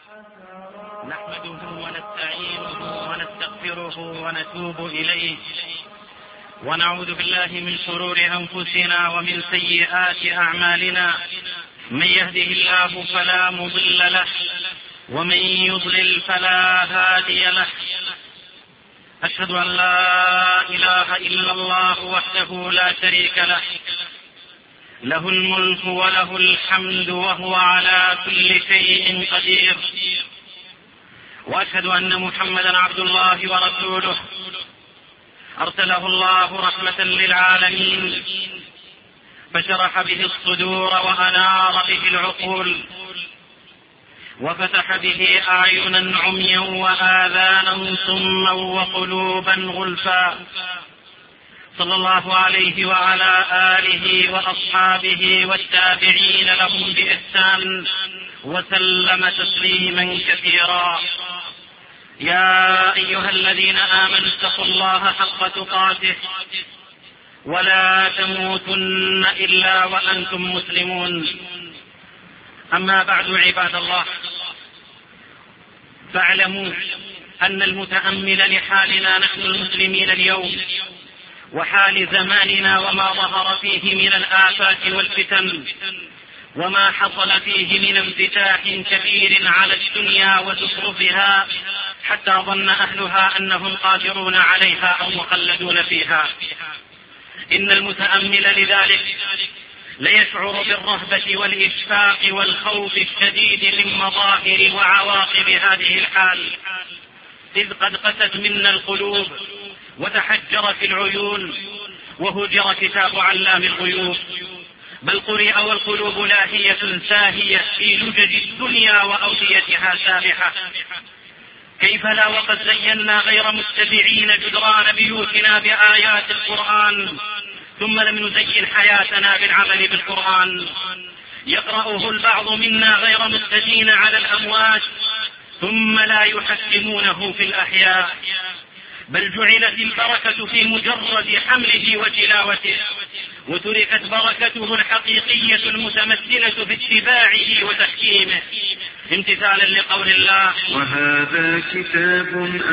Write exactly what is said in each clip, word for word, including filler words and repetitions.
نحمده ونستعينه ونستغفره ونتوب إليه ونعوذ بالله من شرور أنفسنا ومن سيئات أعمالنا. من يهده الله فلا مضل له ومن يضلل فلا هادي له. أشهد أن لا إله إلا الله وحده لا شريك له، له الملك وله الحمد وهو على كل شيء قدير. وأشهد أن محمدا عبد الله ورسوله، أرسله الله رحمة للعالمين، فشرح به الصدور وأنار به العقول، وفتح به أعينا عميا وآذانا صما وقلوبا غلفا. صلى الله عليه وعلى آله وأصحابه والتابعين لهم بإحسان وسلم تسليما كثيرا. يا أيها الذين آمنوا اتقوا الله حق تقاته ولا تموتن إلا وأنتم مسلمون. أما بعد، عباد الله، فاعلموا أن المتأمل لحالنا نحن المسلمين اليوم وحال زماننا وما ظهر فيه من الآفات والفتن وما حصل فيه من انفتاح كبير على الدنيا وزخرفها حتى ظن أهلها أنهم قادرون عليها أو مخلدون فيها. إن المتأمل لذلك ليشعر بالرهبة والإشفاق والخوف الشديد من مظاهر وعواقب هذه الحال، إذ قد قست منا القلوب وتحجرت العيون وهجر كتاب علام الغيوب، بل قرئ والقلوب لاهية ساهية في لجج الدنيا وأوديتها سابحة. كيف لا وقد زينا غير متبعين جدران بيوتنا بآيات القرآن، ثم لم نزين حياتنا بالعمل بالقرآن. يقرأه البعض منا غير متجين على الأموات، ثم لا يحكمونه في الأحياء، بل جعلت البركة في مجرد حمله وتلاوته، وتركت بركته الحقيقية المتمثلة في اتباعه وتحكيمه، امتثالا لقول الله: وهذا كتاب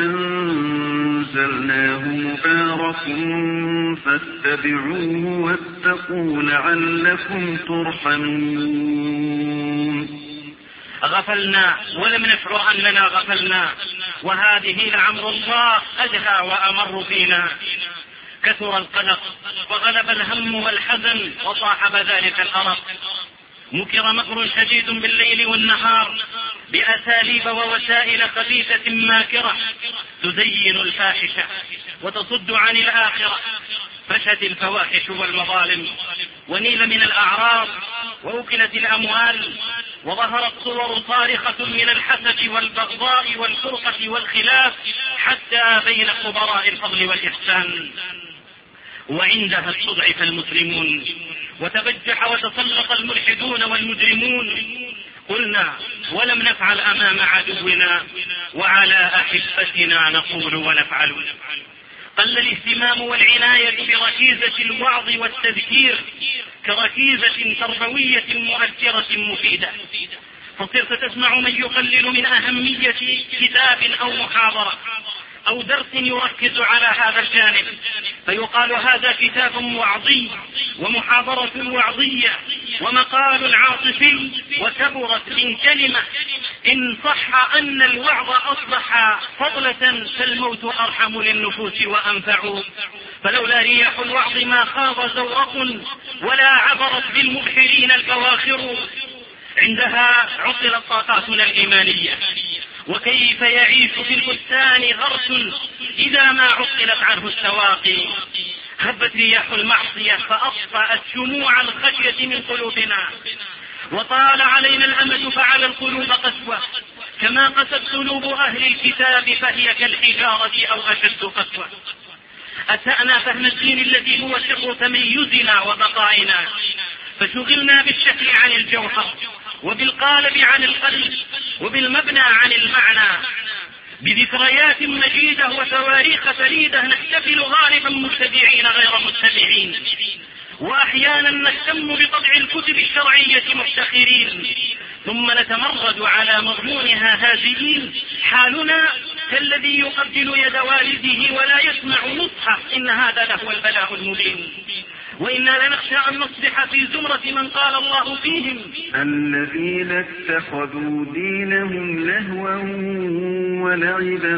أنزلناه مبارك فاتبعوه واتقوا لعلكم ترحمون. غفلنا ولم نشعر أننا غفلنا، وهذه لعمر الله أدهى وأمر فينا. كثر القلق وغلب الهم والحزن وصاحب ذلك الأرق. مكر مكر شديد بالليل والنهار بأساليب ووسائل خبيثة ماكرة تزين الفاحشة وتصد عن الآخرة. فشت الفواحش والمظالم، ونيل من الأعراض، وأكلت الأموال، وظهرت صور صارخة من الحسد والبغضاء والفرقة والخلاف حتى بين خبراء الفضل والإحسان. وعندها استضعف المسلمون وتبجح وتسلط الملحدون والمجرمون. قلنا ولم نفعل أمام عدونا، وعلى أحبتنا نقول ونفعل. قل الاهتمام والعناية بركيزة الوعظ والتذكير كركيزة تربوية مؤثرة مفيدة، فصرت تسمع من يقلل من أهمية كتاب أو محاضرة أو درس يركز على هذا الجانب، فيقال هذا كتاب وعظي ومحاضرة وعظية ومقال عاطفي، وكبرت من كلمة إن صح أن الوعظ أصبح فضلة فالموت أرحم للنفوس وأنفع. فلولا رياح الوعظ ما خاض زورق ولا عبرت بالمبحرين البواخر. عندها عطلت طاقاتنا الإيمانية، وكيف يعيش في البستان غرس إذا ما عطلت عنه السواقي. هبت رياح المعصية فأطفأت شموع الخشية من قلوبنا، وطال علينا الأمد فعلى القلوب قسوة، كما قست قلوب أهل الكتاب فهي كالحجارة أو أشد قسوة. أسأنا فهم الدين الذي هو سر تميزنا وبقائنا، فشغلنا بالشكل عن الجوهر، وبالقالب عن القلب، وبالمبنى عن المعنى. بذكريات مجيدة وتواريخ فريدة نحتفل غالبا متبعين غير متبعين، وأحيانا نهتم بطبع الكتب الشرعية مفتخرين، ثم نتمرد على مضمونها هازئين، حالنا كالذي يقبل يد والده ولا يسمع نصحه، إن هذا لهو البلاء المبين. وإنا لنخشى أن نصبح في زمرة من قال الله فيهم: الذين اتخذوا دينهم لهوا ولعبا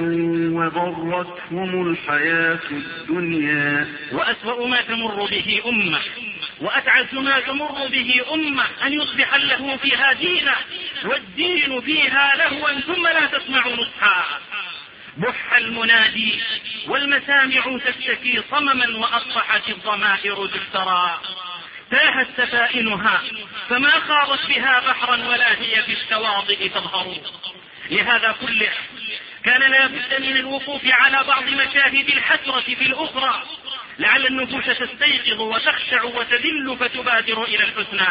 وغرتهم الحياة الدنيا. وأسوأ ما تمر به أمة وأتعس ما تمر به أمة أن يصبح اللهو فيها دينا والدين فيها لهوا ثم لا تسمع نصحا. بح المنادي والمسامع تشتكي صمما وأصبحت الضمائر تفترى. تاهت سفائنها فما خاضت بها بحرا ولا هي في الشواطئ تظهر. لهذا كله كان لا بد من الوقوف على بعض مشاهد الحسرة في الأخرى، لعل النفوس تستيقظ وتخشع وتذل فتبادر إلى الحسنى.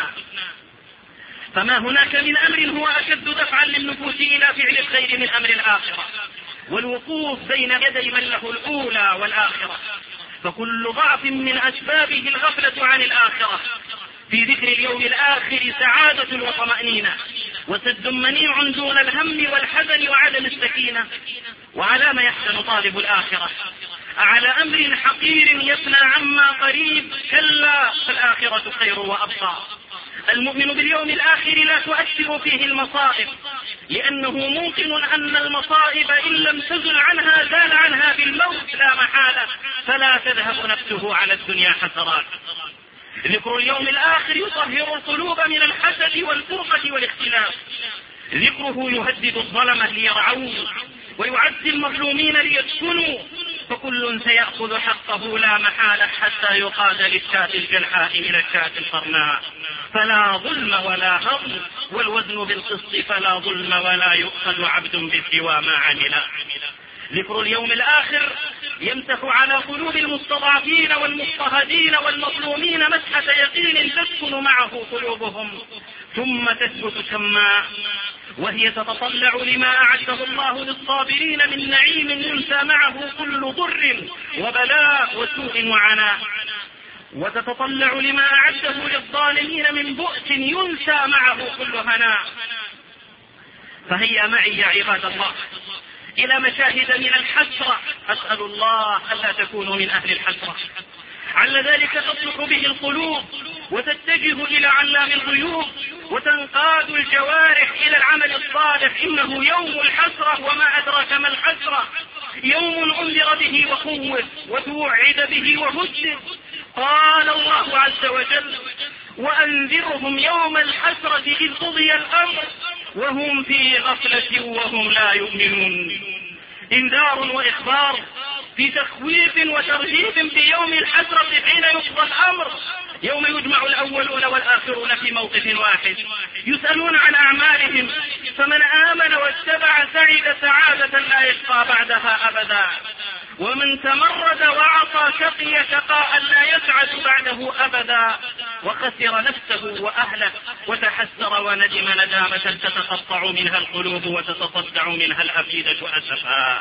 فما هناك من أمر هو أشد دفعا للنفوس إلى فعل الخير من أمر الآخرة والوقوف بين يدي من له الأولى والآخرة. فكل ضعف من أسبابه الغفلة عن الآخرة. في ذكر اليوم الآخر سعادة وطمأنينة، وسد منيع دون الهم والحزن وعدم السكينة. وعلى ما يحزن طالب الآخرة؟ على أمر حقير يفنى عما قريب؟ كلا، فالآخرة خير وأبقى. المؤمن باليوم الآخر لا تؤثر فيه المصائب، لأنه موقن أن المصائب إن لم تزل عنها زال عنها بالموت لا محالة، فلا تذهب نفسه على الدنيا حسرات. ذكر اليوم الآخر يطهر القلوب من الحسد والفرقة والاختلاف. ذكره يهدد الظلمة ليرعوا ويعزي المظلومين ليسكنوا، فكل سيأخذ حقه لا محالة حتى يقاد للشاة الجلحاء إلى الشاة القرناء. فلا ظلم ولا هضم والوزن بالقسط، فلا ظلم ولا يؤخذ عبد بسوى ما عمل. ذكر اليوم الآخر يمسح على قلوب المستضعفين والمضطهدين والمظلومين مسحة يقين تسكن معه قلوبهم ثم تثبت شماء، وهي تتطلع لما أعده الله للصابرين من نعيم ينسى معه كل ضر وبلاء وسوء وعناء، وتتطلع لما أعده للظالمين من بؤس ينسى معه كل هناء. فهيا معي يا عباد الله إلى مشاهد من الحسرة، أسأل الله ألا تكونوا من أهل الحسرة. على ذلك تصلح به القلوب وتتجه إلى علام الغيوب وتنقاد الجوارح إلى العمل الصالح. إنه يوم الحسرة، وما أدراك ما الحسرة. يوم أنذر به وخوف وتوعد به وهدد. قال الله عز وجل: وأنذرهم يوم الحسرة إذ قضي الأمر وهم في غفلة وهم لا يؤمنون. إنذار وإخبار في تخويف وترهيب في يوم الحسرة حين يقضى الأمر، يوم يجمع الأولون والآخرون في موقف واحد يسألون عن أعمالهم، فمن آمن واتبع سعد سعادة لا يشقى بعدها أبدا، ومن تمرد وعصى شقي شقاء لا يسعد بعده أبدا، وخسر نفسه وأهله وتحسر وندم ندامة تتقطع منها القلوب وتتصدع منها الأفئدة أسفا.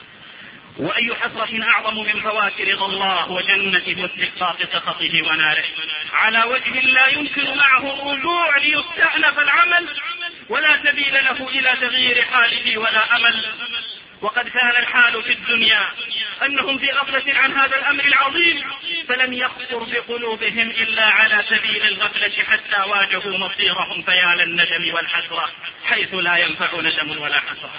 وأي حسرة أعظم من فوات رضا الله وجنته واستحقاق سخطه وناره على وجه لا يمكن معه الرجوع ليستأنف العمل ولا سبيل له إلى تغيير حاله ولا أمل. وقد كان الحال في الدنيا أنهم في غفلة عن هذا الأمر العظيم، فلم يخطر بقلوبهم إلا على سبيل الغفلة حتى واجهوا مصيرهم فيا للندم والحسرة حيث لا ينفع ندم ولا حسرة.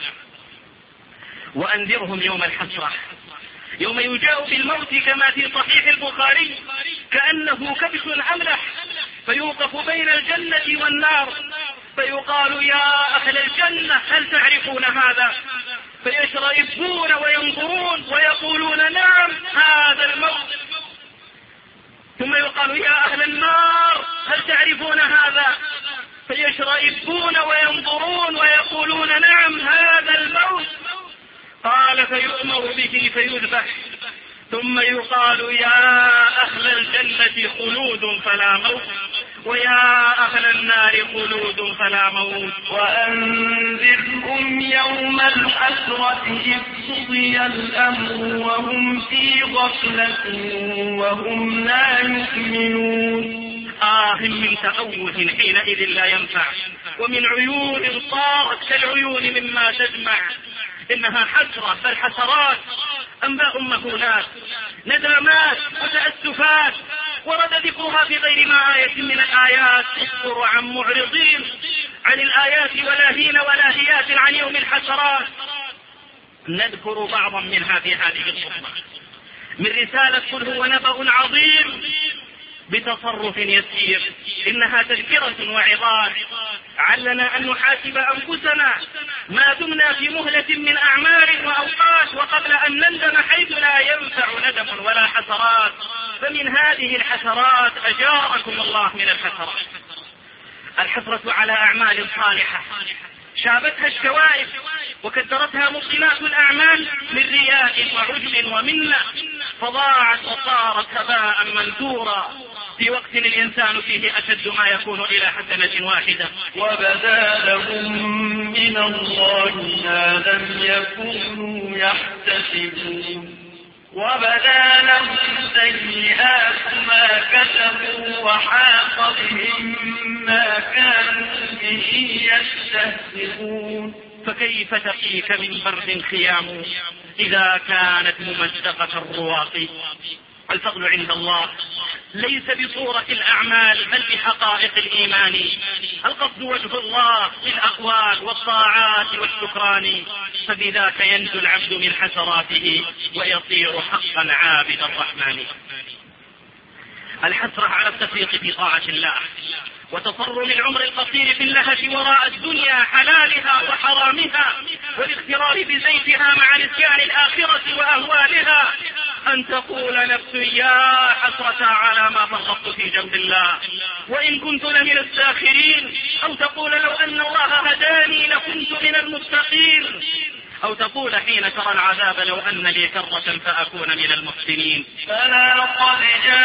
وأنذرهم يوم الحسرة، يوم يجاء بالموت كما في صحيح البخاري كأنه كبش أملح، فيوقف بين الجنة والنار فيقال: يا أهل الجنة هل تعرفون هذا؟ فيشرئبون وينظرون ويقولون: نعم هذا الموت. ثم يقال: يا أهل النار هل تعرفون هذا؟ فيشرئبون وينظرون ويقولون: نعم هذا الموت. قال: فيؤمر به فيذبح، ثم يقال: يا أهل الجنة خلود فلا موت، ويا أهل النار خلود فلا موت. وأنذرهم يوم الحسرة إذ قضي الأمر وهم في غفلة وهم لا يؤمنون. آه من تأوه حينئذ لا ينفع، ومن عيون صارت كالعيون مما تجمع. إنها حسرة، فالحسرات أنباء مهولات، ندامات وتأسفات، ورد ذكرها في غير ما آية من الآيات تصدر عن معرضين عن الآيات ولاهين ولاهيات عن يوم الحسرات. نذكر بعضا منها في هذه الخطبة من رسالة قل هو نبأ عظيم بتصرف يسير. إنها تذكرة وعظات علنا أن نحاسب أنفسنا ما دمنا في مهلة من أعمار وأوقات، وقبل أن نندم حيث لا ينفع ندم ولا حسرات. فمن هذه الحسرات أجاركم الله من الحسرات الحسرة على أعمال صالحة شابتها الشوائب وكدرتها مبطلات الأعمال من رياء وعجب ومنة، فضاعت وصارت هباء منثورا في وقت الإنسان فيه أشد ما يكون إلى حسنة واحدة. وبدا لهم من الله ما لم يكونوا يحتسبون، وبدا لهم سيئات ما كسبوا وحاق بهم ما كانوا به يستهزئون. فكيف تقيك من برد خيام إذا كانت ممزقة الرواق؟ الفضل عند الله ليس بصورة الأعمال بل بحقائق الإيمان. القصد وجه الله بالأقوال والطاعات والشكران، فبذاك ينجو العبد من حسراته ويصير حقا عابد الرحمن. الحسرة على التفريط في طاعة الله وتصرم العمر القصير في اللهج وراء الدنيا حلالها وحرامها، والاغترار بزيتها مع نسيان الآخرة وأهوالها. أن تقول نفس يا حسرة على ما فرطت في جنب الله وإن كنت لمن الساخرين، أو تقول لو أن الله هداني لكنت من المتقين، أو تقول حين ترى العذاب لو أن لي كرة فأكون من المحسنين. فلا قد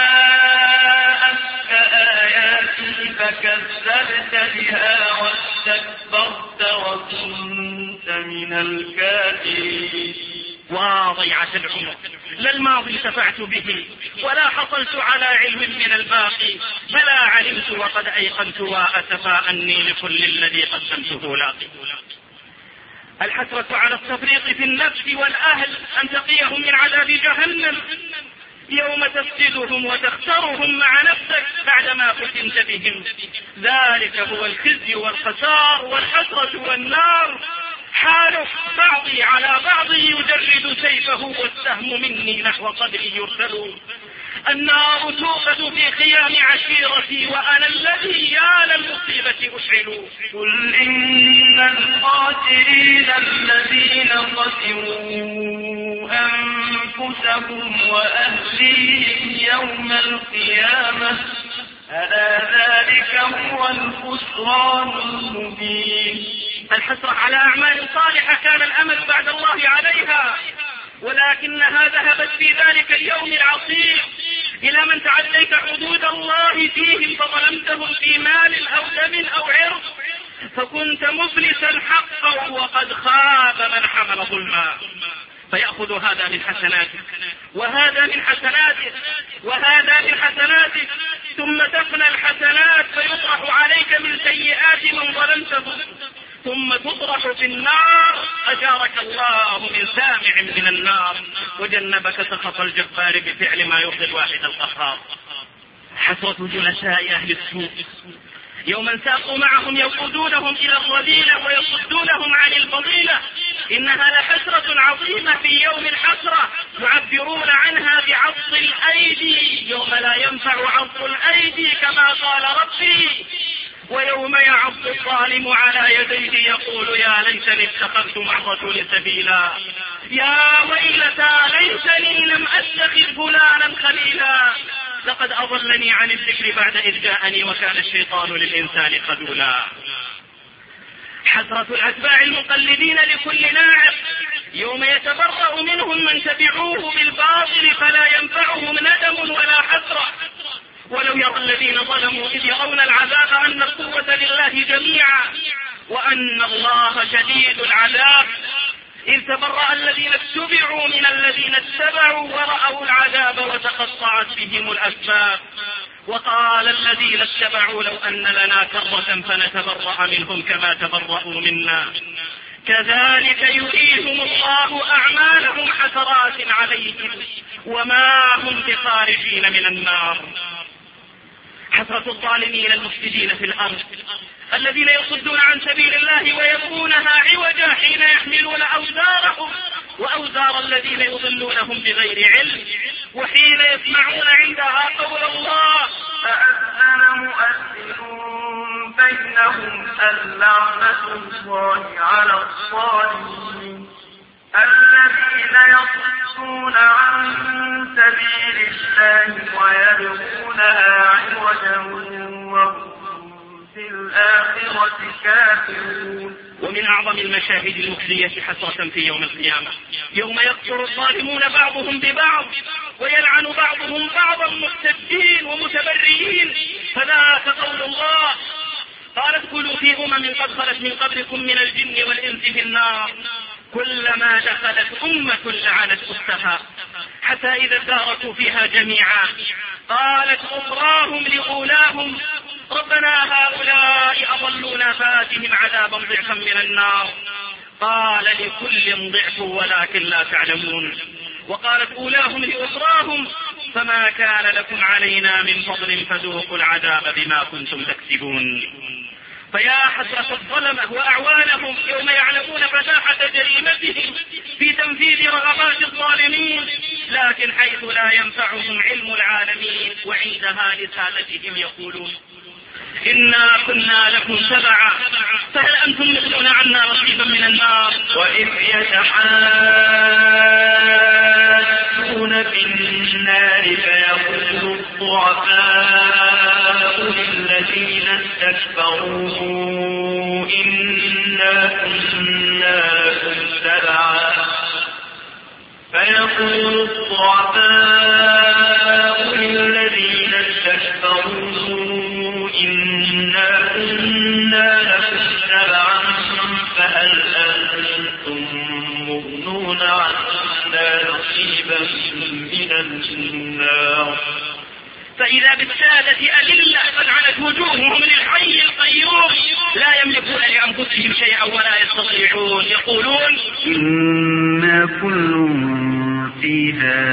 جاءتك آياتي فكذبت بها واستكبرت وكنت من الكافرين. وضيعة العمر لا الماضي انتفعت به ولا حصلت على علم من الباقي، بلا علمت وقد أيقنت وأسفى أني لكل الذي قدمته لاقي. الحسرة على التفريط في النفس والأهل أن تقيهم من عذاب جهنم يوم تفسدهم وتختارهم مع نفسك بعدما فتنت بهم. ذلك هو الخزي والخسار والحسرة والنار. حال بعضي على بعض يجرد سيفه والسهم مني نحو قدري يرسل. النار توقد في خيام عشيرتي وأنا الذي يا للمصيبة أشعل. قل إن الخاسرين الذين خسروا أنفسهم وأهليهم يوم القيامة ألا ذلك هو الخسران المبين. الحسرة على أعمال صالحة كان الأمل بعد الله عليها، ولكنها ذهبت في ذلك اليوم العصيب إلى من تعديت حدود الله فيهم فظلمتهم في مال أو دم أو عرض، فكنت مفلسا حقا وقد خاب من حمل ظلما. فيأخذ هذا من حسناتك وهذا من حسناتك وهذا من حسناتك، ثم تفنى الحسنات فيطرح عليك من سيئات من ظلمته، ثم تطرح في النار. أجارك الله من سامع من النار وجنبك سخط الجبار بفعل ما يرضي الواحد القهار. حسرة جلساء أهل السوء يوما ساقوا معهم يوقدونهم إلى الرذيلة ويصدونهم عن الفضيلة. إنها لحسرة عظيمة في يوم الحسرة يعبرون عنها بعض الأيدي يوم لا ينفع عض الأيدي كما قال ربي، ويوم يعض الظالم على يديه يقول يا ليتني اتخذت مع الرسول سبيلا، يا ويلتى ليتني لم أتخذ فلانا خليلا، لقد أضلني عن الذكر بعد إذ جاءني وكان الشيطان للإنسان خذولا. حسرة الأتباع المقلدين لكل ناعق يوم يتبرأ منهم من تبعوه بالباطل فلا ينفعهم ندم ولا حسرة. ولو يرى الذين ظلموا إذ يرون العذاب أن القوة لله جميعا وأن الله شديد العذاب، إذ تبرأ الذين اتبعوا من الذين اتبعوا ورأوا العذاب وتقطعت بهم الأسباب. وقال الذين اتبعوا لو أن لنا كرة فنتبرأ منهم كما تبرأوا منا كذلك يريهم الله أعمالهم حسرات عليهم وما هم بخارجين من النار. حسرة الظالمين المفسدين في الأرض الذين يصدون عن سبيل الله ويبغونها عوجا حين يحملون أوزارهم وأوزار الذين يضلونهم بغير علم وحين يسمعون عندها قول الله فأذن مؤذن بينهم اللعنة الله على الظالمين الذين يصدون عن سبيل الله ويبغونها عوجا وهم في الآخرة كافرون. ومن أعظم المشاهد المخزية حسرة في يوم القيامة يوم يقتل الظالمون بعضهم ببعض ويلعن بعضهم بعضا مستبدين ومتبرئين فذاك قول الله قال ادخلوا في أمم قد خلت من قبلكم من الجن والإنس في النار كلما دخلت أمة لعنت أختها حتى إذا اداركوا فيها جميعا قالت أخراهم لأولاهم ربنا هؤلاء أضلونا فآتهم عذابا ضعفا من النار قال لكل ضعف ولكن لا تعلمون. وقالت أولاهم لأخراهم فما كان لكم علينا من فضل فذوقوا العذاب بما كنتم تكسبون. فيا حسرة الظلمة وأعوانهم يوم يعلمون فتاحة جريمتهم في تنفيذ رغبات الظالمين لكن حيث لا ينفعهم علم العالمين وعندها لسادتهم يقولون إنا كنا لكم تبعا فهل أنتم مثلنا عنا نصيبا من النار. وإذ يتحاجون في النار فيقول الضعفاء للذين استكبروا إنا كنا لكم تبعا فيقول الضعفاء للذين استكبروا إنا كنا لكم تبعا فهل أنتم مغنون عنا نصيبا من النار. فإذا بالسادة أذلة قد علت وجوههم للحي القيوم لا يملكون لأنفسهم شيئا ولا يستطيعون يقولون إنا كل فيها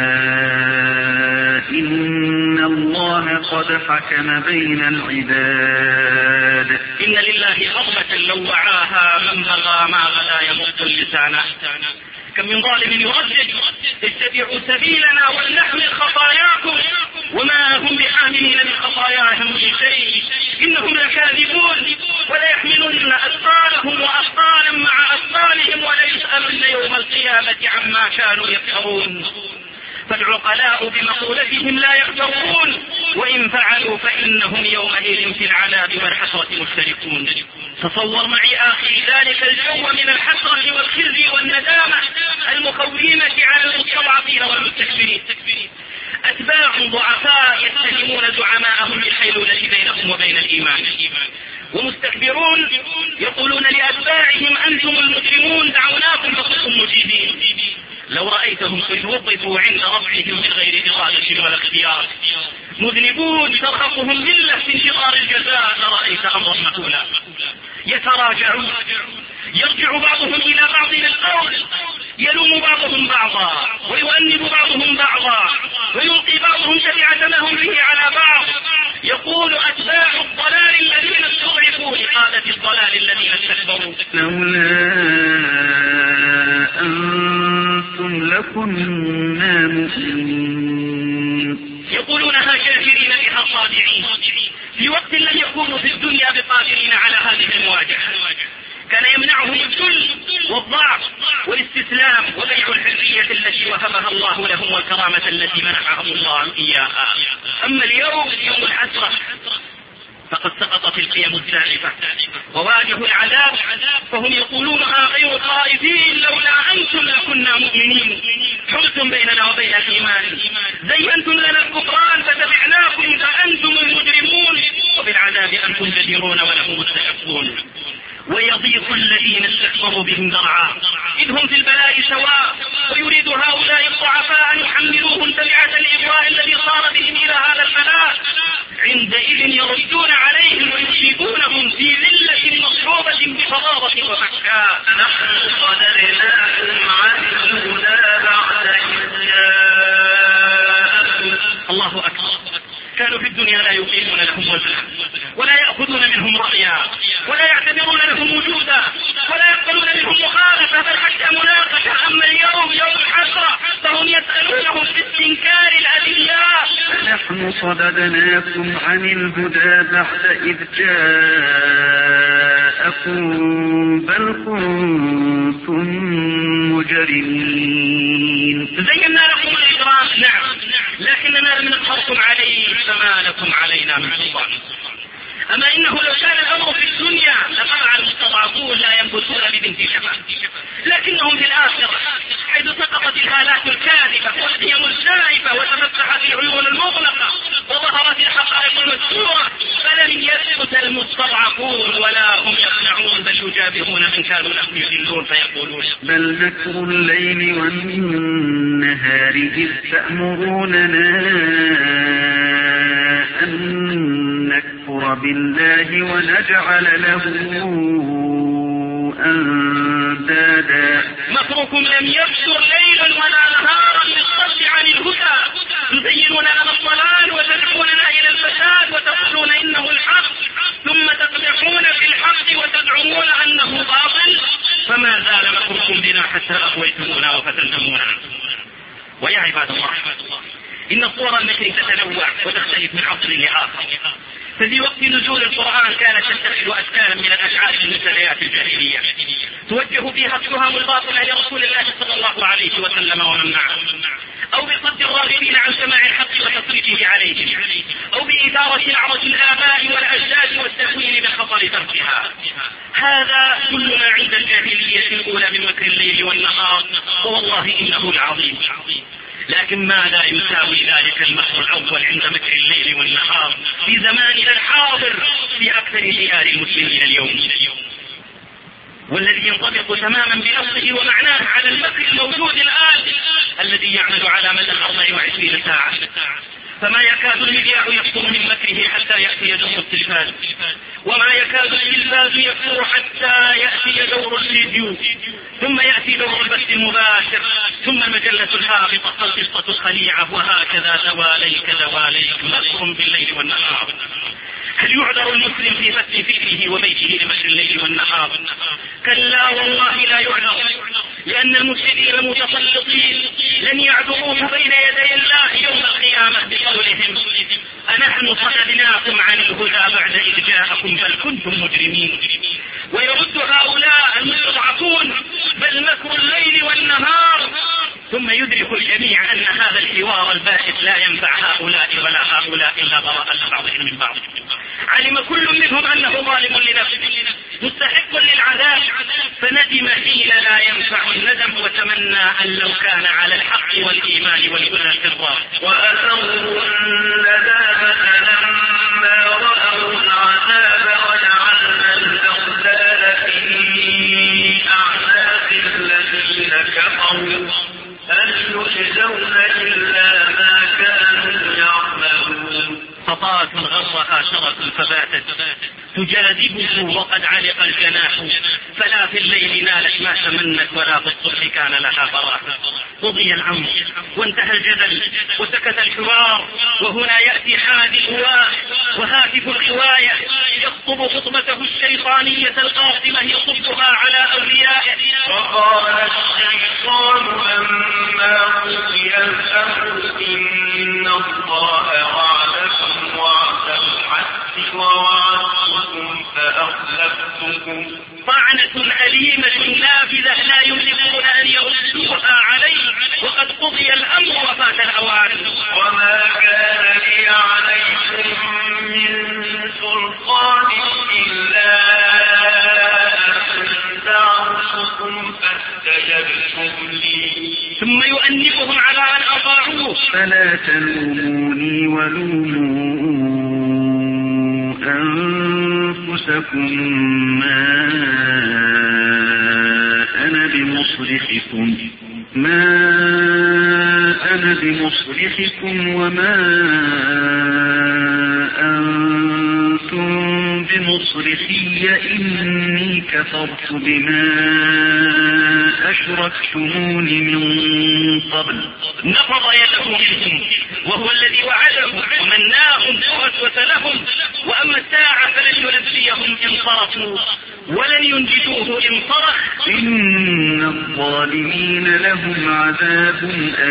إن الله قد حكم بين العباد. إن لله غضبة لو وعاها من بغى ما غدا يمد اللسان. كم من ظالم يردد اتبعوا سبيلنا ولنحمل خطاياكم وما هم بحاملين من خطاياهم من شيء إنهم لكاذبون ولا يحملن أثقالهم وأثقالا مع أثقالهم ولا يسألن يوم القيامة عما كانوا يفترون. فالعقلاء بمقولتهم لا يغترون وإن فعلوا فإنهم يومئذ في العذاب والحسرة مشتركون. تصور معي آخي ذلك الجو من الحسرة والخزي والندامة المخومة على المستضعفين والمستكبرين. أتباع ضعفاء يتهمون زعماءهم بالحيلولة بينهم وبين الإيمان ومستكبرون يقولون لأتباعهم أنتم المجرمون دعوناكم فكنتم مجيبين. لو رأيتهم قد وقفوا عند ربهم من غير إرادة ولا اختيار مذنبون ترهقهم ذلة في انتظار الجزاء لرأيت أمرا مهولا. يتراجعون يرجع بعضهم إلى بعض القول يلوم بعضهم بعضا ويؤنب بعضهم بعضا ويلقي بعضهم شفيعة ما هم به على بعض. يقول أتباع الضلال الذين استضعفوا لقادة الضلال الذين استكبروا لولا أنتم لكنا مؤمنين. يقولونها شاكرين بها صادعين في وقت لم يكونوا في الدنيا بقادرين على هذه المواجهة. كان يمنعهم الذل والضعف والاستسلام وبيع الحرية التي وهبها الله لهم والكرامة التي منحهم الله إياها. أما اليوم يوم الحسرة فقد سقطت القيم الزائفة وواجهوا العذاب فهم يقولونها غير خائفين لولا أنتم لكنا مؤمنين حلتم بيننا وبين الإيمان زينتم لنا الكفران فتبعناكم فأنتم المجرمون وبالعذاب أنتم جديرون ولهم مستحقون. ويضيق الذين استكبروا بهم ذرعا إذ هم في البلاء سواء ويريد هؤلاء الضعفاء أن يحملوهم تبعة الإغواء الذي صار بهم إلى هذا البلاء عندئذ يردون عليهم ويصيبونهم في ذلة مصحوبة بفظاظة وفحشاء. نحن صدرناكم عن الهدى بعد إذ جاءكم. الله أكبر. كانوا في الدنيا لا يقيمون لهم وزنا ولا يأخذون منهم رأيا ولا يعتبرون لهم وجودا ولا يقبلون منهم مخالفة بل حتى مناقشة. أما اليوم يوم الحسرة فهم يسألونهم باستنكار الأدلة. نحن صددناكم عن الهدى بعد إذ جاءكم بل كنتم مجرمين. زينا لكم الإجرام نعم لكننا لم نقهركم عليه فما لكم علينا من سلطان. أما إنه لو كان الأمر في الدنيا لقمع المستضعفون لا ينبتون ببنت شفا، لكنهم في الآخرة حيث سقطت الآلات الكاذبة والقيم الزائفة وتفتحت العيون المغلقة وظهرت الحقائق المستورة فلن يثبت المستضعفون ولا هم يقنعون بل يجابهون من كانوا لهم يذلون فيقولون بل مكر الليل والنهار إذ تأمروننا أن نكفر بالله ونجعل له أندادا. مكركم لم يبشر ليلا ولا نهارا للصد عن الهدى، تزينون لنا الضلال وتدعوننا إلى الفساد وتقولون إنه الحق ثم تقدحون في الحق وتدعون أنه باطل. فما زال مكركم بنا حتى أغويتمونا وفتنتمونا. ويا عباد الله إن صور المكر تتنوع وتختلف من عصر لآخر. ففي وقت نزول القرآن كانت تتخذ أشكالا من الأشعار المبتدئات الجاهلية توجه فيها التهم الباطلة لرسول الله صلى الله عليه وسلم ومن معه، أو بصد الراغبين عن سماع الحق وتصريفه عليهم، أو بإثارة نعرة الآباء والأجداد والتهويل بخطر تركها. هذا كل ما عند الجاهلية الأولى من مكر الليل والنهار، والله إنه العظيم. لكن ماذا يساوي ذلك المكر الأول عند مكر الليل والنهار في زماننا الحاضر في أكثر ديار المسلمين اليوم، والذي ينطبق تماما بنصه ومعناه على المكر الموجود الآن الذي يعمل على مدى أربع وعشرين ساعة. فما يكاد المذياع يكثر من مكره حتى يأتي دور التلفاز، وما يكاد التلفاز يكثر حتى يأتي دور الفيديو، ثم يأتي دور البث المباشر، ثم المجلة الهابطة القصة الخليعة، وهكذا دواليك دواليك مكر بالليل والنهار. هل يعذر المسلم في فتح فكره وبيته لمكر الليل والنهار؟ كلا والله لا يعذر، لأن المفسدين المتسلطين لن يعذروه بين يدي الله يوم القيامة بقولهم أنحن صددناكم عن الهدى بعد إذ جاءكم بل كنتم مجرمين. ويرد هؤلاء المستضعفون بل مكر الليل والنهار، ثم يدرك الجميع أن هذا الحوار الباحث لا ينفع هؤلاء ولا هؤلاء إلا براءة بعضهم من بعض. علم كل منهم أنه ظالم لنفسه مستحق للعذاب، فندم حين لا ينفع الندم، وتمنى أن لو كان على الحق والإيمان والهدى الفرار. وأسروا الندامة لما رأوا العذاب وجعلنا الأغلال في أعناق الذين كفروا هل يجزون إلا ما كانوا يعملون. فطاف غرها شرف فباتت تجاذبه وقد علق الجناح، فلا في الليل نالت ما تمنت ولا في الصبح كان لها براح. قضي الأمر وانتهى الجدل وسكت الحوار، وهنا يأتي حادي الهواء وهاتف الغواية يخطب خطبته الشيطانية القاسمة يصبها على أوليائه. وقال الشيطان لما قضي الأمر إن الله وعدكم وعد الحق ووعدتكم فأخلفتكم. طعنة أليمة نافذة لا يملكون أن يردوها عليه، وقد قضي الأمر وفات الأوان. وما كان لي عليكم من سلطان إلا أن دعوتكم فاستجبتم لي. ثم يؤنبهم على أن أطاعوه. فلا تلوموني ولوموا أنفسكم ما أنا بمصرخكم ما أنا بمصرخكم وما أنتم بمصرخي إني كفرت بما أشركتمون من قبل. نفض يده منهم وهو الذي وعدهم ومناهم ووسوس لهم، وأما الساعة فلن ينجيهم إن صرفوا ولن ينجدوه إن صرخ. إن الظالمين لهم عذاب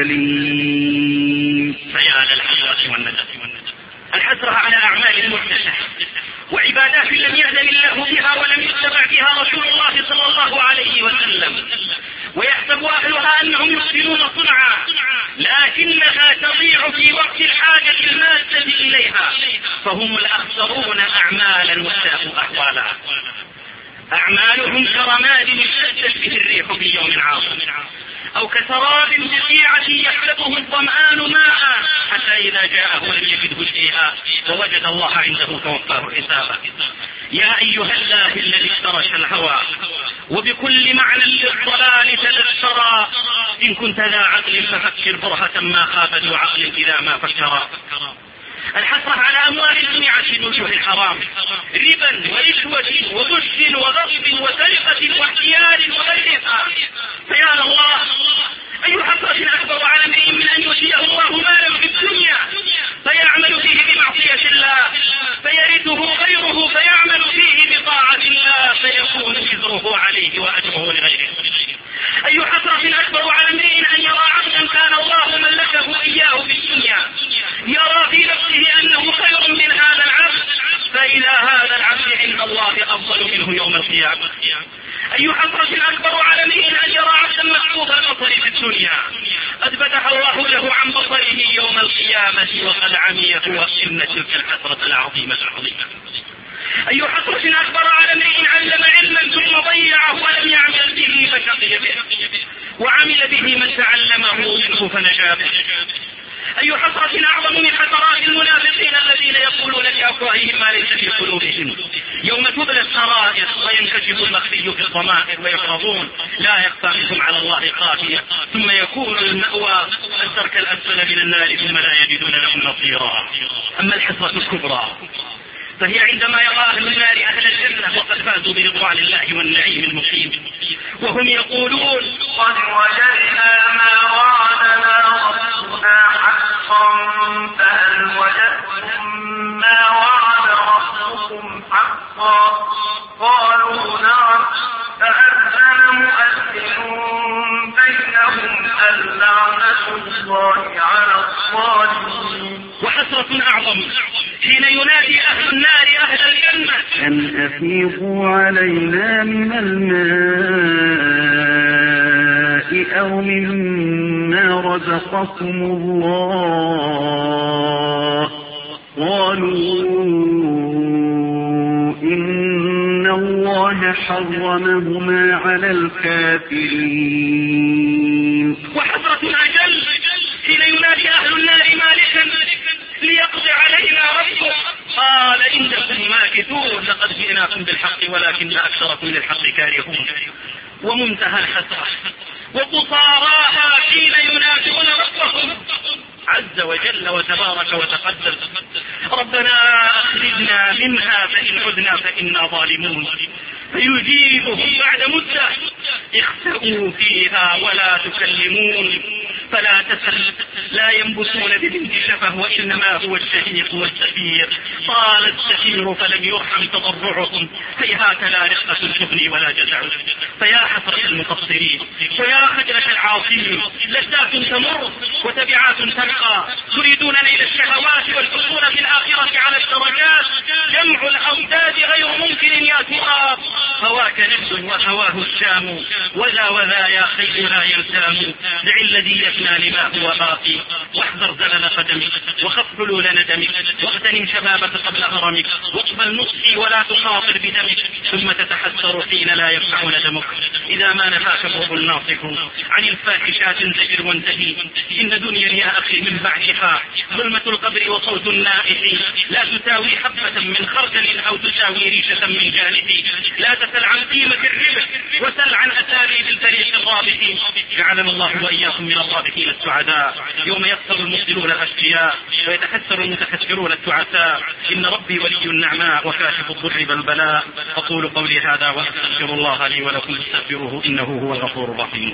أليم. فيا للحسرة والندم، الحسرة على أعمال المحدثة وعبادات لم يأذن الله بها ولم يتبع بها رسول الله صلى الله عليه وسلم، ويحسب أهلها أنهم يحسنون صنعا لكنها تضيع في وقت الحاجة الماسة إليها، فهم الأخسرون أعمالا وساءوا أحوالا. أعمالهم كرماد اشتدت به الريح في يوم عاصف، أو كسراب بقيعة يحسبه الظمآن ماء حتى إذا جاءه لم يجده شيئا ووجد الله عنده فوفاه حسابه. يا أيها الله الذي افترش الهوى وبكل معنى للضلال تذكرا، إن كنت ذا عقل ففكر برهة ما خاب ذو عقل إذا ما فكرا. الحسرة على أموال جميعة في الوجوه الحرام، ربا ورشوة وغش وغصب وسرقة واحتيال وغيرها. فيا الله، أي حسرة أكبر على امرئ من أن يؤتيه الله مالا في الدنيا فيعمل فيه بمعصية الله فيرثه غيره فيعمل فيه بطاعة الله فيكون وزره عليه وأجره لغيره. أي حسرة أكبر على امرئ أن يرى عبدا كان الله ملكه إياه في الدنيا يرى في نفسه أنه خير من هذا العبد، فإلى هذا العبد عند الله أفضل منه يوم القيامة. أي حسرة أكبر على امرئ أن يرى عبدا مكفوف البصر في الدنيا أثبتها الله له عن بصره يوم القيامة وقد عميه، وإن تلك الحسرة العظيمة العظيمة. أي حسرة أكبر على امرئ علم علما ثم ضيعه ولم يعمل به فشقي به، وعمل به من تعلمه منه فنجا به. أي حسرة أعظم من حسرات المنافقين الذين يقولون بأفواههم ما ليس في قلوبهم يوم تبلى السرائر وينكشف المخفي في الضمائر ويفرضون لا يخفى منهم على الله خافية، ثم يكون المأوى الدرك الأسفل من النار ثم لا يجدون لهم نصيرا. أما الحسرة الكبرى فهي عندما يرى أهل النار أهل الجنة وقد فازوا برضوان الله والنعيم المقيم وهم يقولون قد وجدنا ما وعدنا ربنا حقا فهل وجدتم ما وعد ربكم حقا قالوا نعم فأذن مؤذن بينهم اللعنة الله على الظالمين. وحسرة أعظم حين ينادي أهل النار أهل الجنة أن أفيضوا علينا من الماء أو مما رزقكم الله قالوا إن الله حرمهما على الكافرين. وحسرة أجل حين ينادي أهل النار مالكا ليقضي علينا ربك قال إنكم ماكثون لقد جئناكم بالحق ولكن أكثركم للحق كارهون. ومنتهى الحسرة وقصاراها حين ينادون ربهم عز وجل وتبارك وتقدس ربنا أخرجنا منها فإن عدنا فإنا ظالمون، فيجيبهم بعد مدة اخسئوا فيها ولا تكلمون فلا تسل لا ينبسون ببنت شفه وإنما هو الشهيق والسفير طال السفير فلم يرحم تضرعهم هيهات لا رقة تغني ولا جزع. فيا حسرة المقصرين ويا خجلة العاصين، لذات تمر وتبعات تبقى، تريدون نيل الشهوات والحصول في الآخرة على الدرجات، جمع الأوداد غير ممكن يا تراب، هواك نفس وهواه الشام وذا وذا يا خير لا يلتام، دع الذي يفنى لما هو باقي واحذر زلل قدمك وخف حلول ندمك واغتنم شبابك قبل هرمك واقبل نصحي ولا تخاطر بدمك ثم تتحسر حين لا ينفع ندمك. إذا ما نفاك بغض الناصح عن الفاحشات انزجر وانتهي، إن دنيا يا أخي من بعدها ظلمة القبر وصوت النائح، لا تساوي حبة من خردل أو تساوي ريشة من جانب، لا تسل عن قيمة الربح وسل عن أساليب الفريق الرابح. جعلنا الله وإياكم من الرابحين الضاحكين السعداء، يوم يخسر المبطلون الأشقياء ويتحسر المتحسرون التعساء. إن ربي ولي النعماء وكاشف الضر بالبلاء. أقول قولي هذا وأستغفر الله لي ولكم فاستغفروه إنه هو الغفور الرحيم.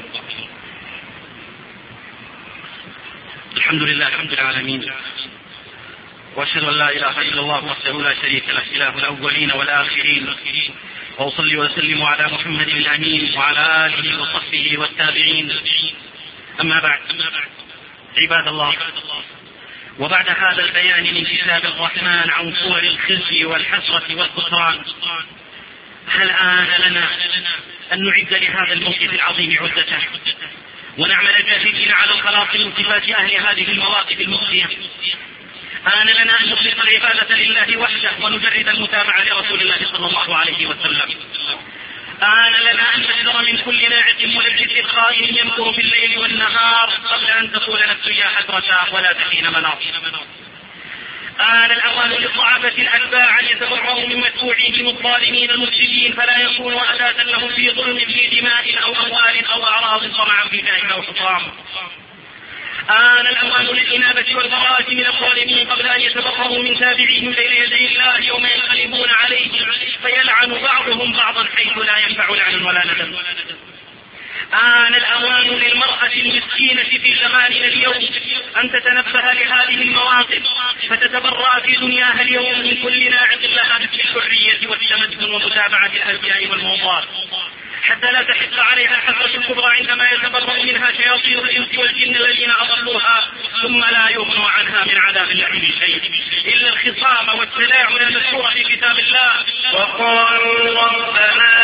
الحمد لله رب العالمين، وأشهد أن لا إله إلا الله وحده لا شريك له إله الأولين والآخرين، وأصلي وأسلم على محمد الأمين وعلى آله وصحبه والتابعين. أما بعد، عباد الله، وبعد هذا البيان من كتاب الرحمن عن صور الخزي والحسرة والخسران، هل آن لنا أن نعد لهذا الموقف العظيم عدته ونعمل جاهدين على الخلاص من صفات أهل هذه المواقف المخزية؟ آن لنا أن نخلص العبادة لله وحده ونجرد المتابعة لرسول الله صلى الله عليه وسلم. آن لنا أن نحذر من كل ناعق ملجئ خائن يمكر في الليل والنهار قبل أن تقول نفسي يا حسرة ولا تحين مناص. آن الأوان للضعفة الأتباع أن يتبرؤوا من متبوعيهم الظالمين المفسدين فلا يكونوا أداة لهم في ظلم في دماء أو أموال أو أعراض طمعا في جاه أو حطام. آن الأوان للإنابة والبراءة من الظالمين قبل أن يتبرؤوا من تابعيهم بين يدي الله يوم ينقلبون عليه فيلعن بعضهم بعضا حيث لا ينفع لعن ولا ندم. آن الأوان للمرأة المسكينة في زماننا اليوم أن تتنبه لهذه المواقف فتتبرأ في دنياها اليوم من كل ناعق لها بالحرية والتمدن ومتابعة الأزياء والموضات، حتى لا تحق عليها الحسرة الكبرى عندما يتبرأ منها شياطين الإنس والجن الذين أضلوها ثم لا يغنوا عنها من عذاب الله شيء إلا الخصام والتلاعن المذكور في كتاب الله. وقالوا ربنا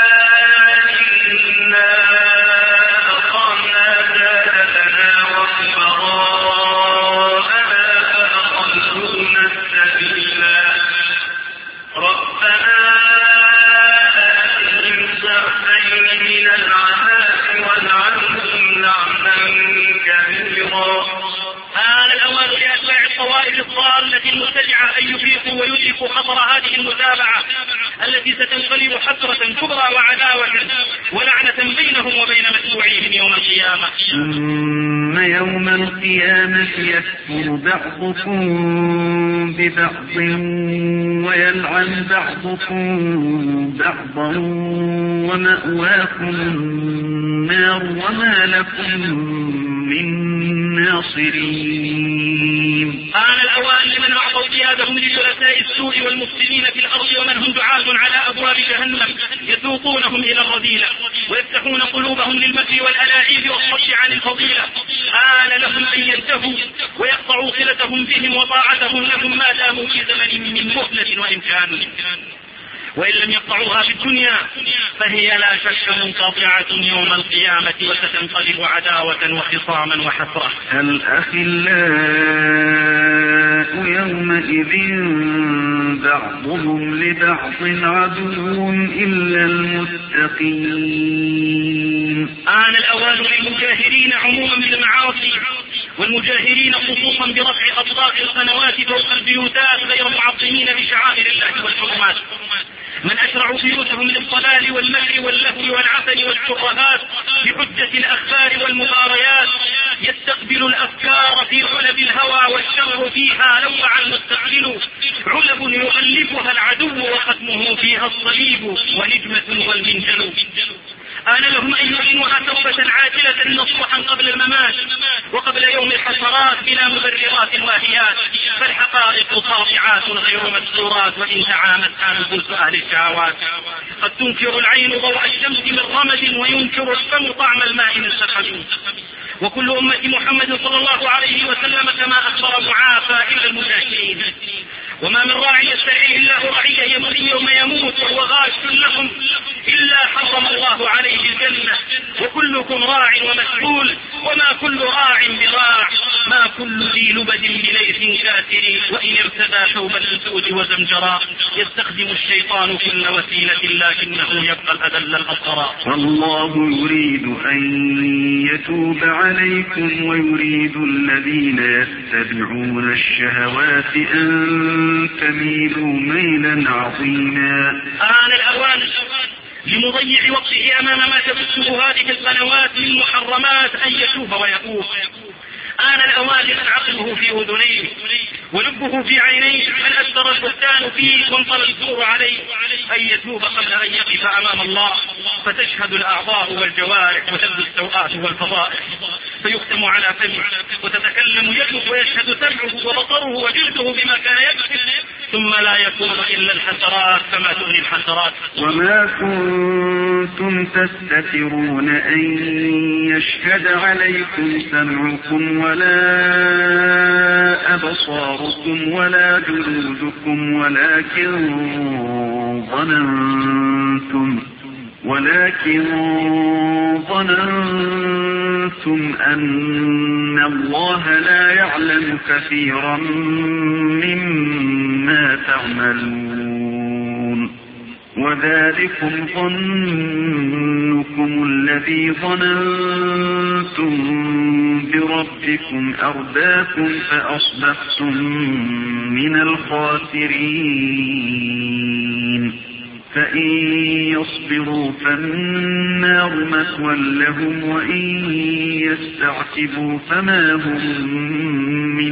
إنا أقمنا سادتنا وكبراءنا فأضلونا السبيل ربنا من العذاب والعنهم لعنا كبيرا. آن الأوان لأتباع الطوائف الضالة المرتجعة أن يفيقوا ويدركوا خطر هذه المتابعة التي ستنقلب حسرة كبرى وعداوة ولعنة بينهم وبين متبوعيهم يوم القيامة. ثم يوم القيامة يكفر بعضكم ببعض ويلعن بعضكم بعضا ومأواكم النار وما لكم من ناصرين. آن الأوان لمن أعطوا ثيابهم لجلساء السوء والمفسدين في الأرض ومن هم دعاة على أبواب جهنم يسوقونهم إلى الرذيلة ويفتحون قلوبهم للمكر والألاعيب والصد عن الفضيلة. آن لهم أن ينتهوا ويقطعوا صلتهم بهم وطاعتهم لهم ما داموا في زمن من مهلة وإمكان، وإن لم يقطعوها في الدنيا فهي لا شك منقطعة يوم القيامة وستنقلب عداوة وخصاما وحسرة. الأخلاء يومئذ بعضهم لبعض عدو إلا المتقين. آن الأوان للمجاهرين عموما بالمعاصي والمجاهرين خصوصا برفع أطلاق القنوات فوق البيوتات غير معظمين بشعائر الله والحرمات، من أشرعوا بيوتهم للضلال والمكر واللهو والعسل والشبهات بحجة الأخبار والمباريات، يستقبل الأفكار في علب الهوى والشر فيها لوعا مستقبل، علب يغلفها العدو وختمه فيها الصليب ونجمة والمنجل. آن لهم أن يعلنوها توبة عاجلة نصوحا قبل الممات وقبل يوم الحسرات بلا مبررات واهيات، فالحقائق ساطعات غير مستورات وإن تعامت أنفس أهل الشهوات. قد تنكر العين ضوء الشمس من رمد وينكر الفم طعم الماء من سقم، وكل أمة محمد صلى الله عليه وسلم كما أخبر معافى إلا المجاهرين. وما من راع يسترعيه الله رعيه يموت يوم يموت وهو غاش لهم إلا حرم الله عليه الجنة، وكلكم راع ومسؤول وما كل راع براع، ما كل ذي لبد بليث كافر، وإن ارتدى ثوب الأسود وزمجرا يستخدم الشيطان كل وسيلة لكنه يبقى الأذل الأصغر. والله يريد أن يتوب عليكم ويريد الذين يتبعون الشهوات أن تميلوا ميلا عظيما. آن الأوان لمضيع وقته أمام ما تبثه هذه القنوات من محرمات أن يتوب ويتوب. آن الأوان من عقله في أذنيه ولبه في عينيه، من أثر البهتان فيه وانطلى الزور عليه، أن يتوب قبل أن يقف أمام الله فتشهد الأعضاء والجوارح وتبدو السوءات والفضائح، فيختم على فمه وتتكلم يده ويشهد سمعه وبصره وجلده بما كان يكسب، ثم لا يكون إلا الحسرات فما تغني الحسرات. وما كنتم تستترون أن يشهد عليكم سمعكم ولا أبصاركم ولا جلودكم ولكن ظننتم ولكن ظننتم أن الله لا يعلم كثيرا مما تعملون، وذلكم ظنكم الذي ظننتم بربكم أرداكم فأصبحتم من الخاسرين. فإن يصبروا فالنار مثوى لهم وإن يستعتبوا فما هم من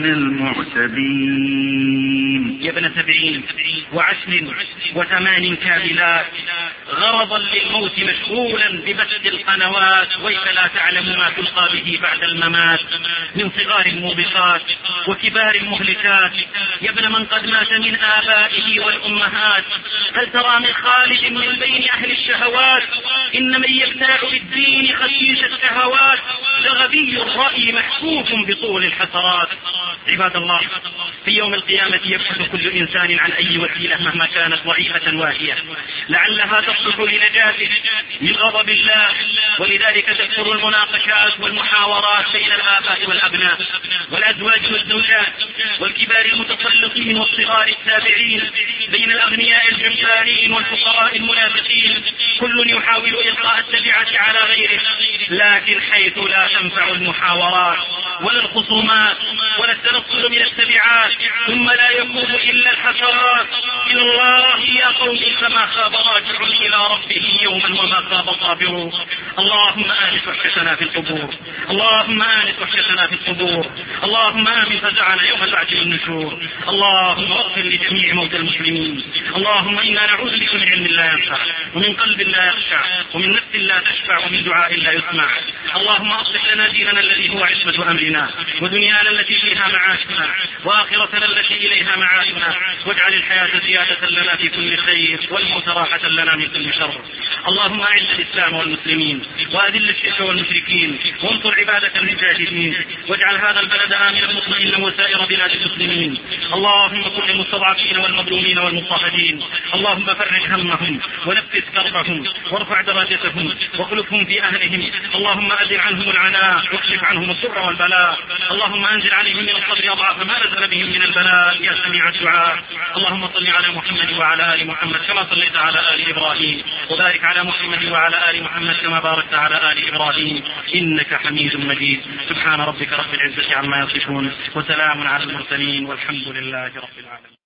المعتبين. يا ابن سبعين وعشر وثمان كاملات غرضا للموت مشغولا ببث القنوات، ويك لا تعلم ما تلقى به بعد الممات من صغار الموبقات وكبار المهلكات. يا ابن من قد مات من آبائه والأمهات، هل ترى من خالد من بين أهل الشهوات؟ إن من يبتاع بالدين خسيس الشهوات لغبي الرأي محفوف بطول الحسرات. عباد الله، في يوم القيامة يبحث كل إنسان عن أي وسيلة مهما كانت ضعيفة واهية لعلها تصلح لنجاته من غضب الله، ولذلك تكثر المناقشات والمحاورات بين الآباء والأبناء والأزواج والزوجات والكبار المتسلطين والصغار التابعين، بين الأغنياء الجبارين والفقراء المنافقين، كل يحاول إلقاء التبعة على غيره، لكن حيث لا تنفع المحاورات ولا الخصومات ولا التنصل من التبعات، ثم لا يكون إلا الحسرات إلى الله. يا قوم فما خاب راجع إلى ربه يوما وما خاب صابر. اللهم آنس وحشتنا في القبور، اللهم آنس وحشتنا في القبور، اللهم آمن فزعنا يوم البعث والنشور. اللهم اغفر لجميع موتى المسلمين. اللهم إنا نعوذ بك من علم لا ينفع ومن قلب لا يخشع ومن نفس لا تشفع ومن دعاء لا يسمع. اللهم أصلح لنا ديننا الذي هو عصمة أمرنا، ودنيانا التي فيها معاشنا، وآخرتنا التي إليها معادنا، واجعل الحياة زيادة لنا في كل خير والموت راحة لنا من كل شر. اللهم أعز الإسلام والمسلمين وأذل الشرك والمشركين وانصر عبادك المجاهدين، واجعل هذا البلد آمنا مطمئنا وسائر بلاد المسلمين. اللهم كن المستضعفين والمظلومين والمضطهدين، اللهم فرج همهم ونفس كربهم وارفع درجتهم واخلفهم في أهلهم. اللهم أزل عنهم العناء واكشف عنهم الضر والبلاء. اللهم أنزل عليهم من الصبر أضعاف ما نزل بهم من البلاء يا سميع الدعاء. اللهم صل على محمد وعلى آل محمد كما صليت على آل إبراهيم، وبارك على محمد وعلى آل محمد كما باركت على آل إبراهيم إنك حميد مجيد. سبحان ربك رب العزة عما يصفون وسلام على المرسلين والحمد لله رب العالمين.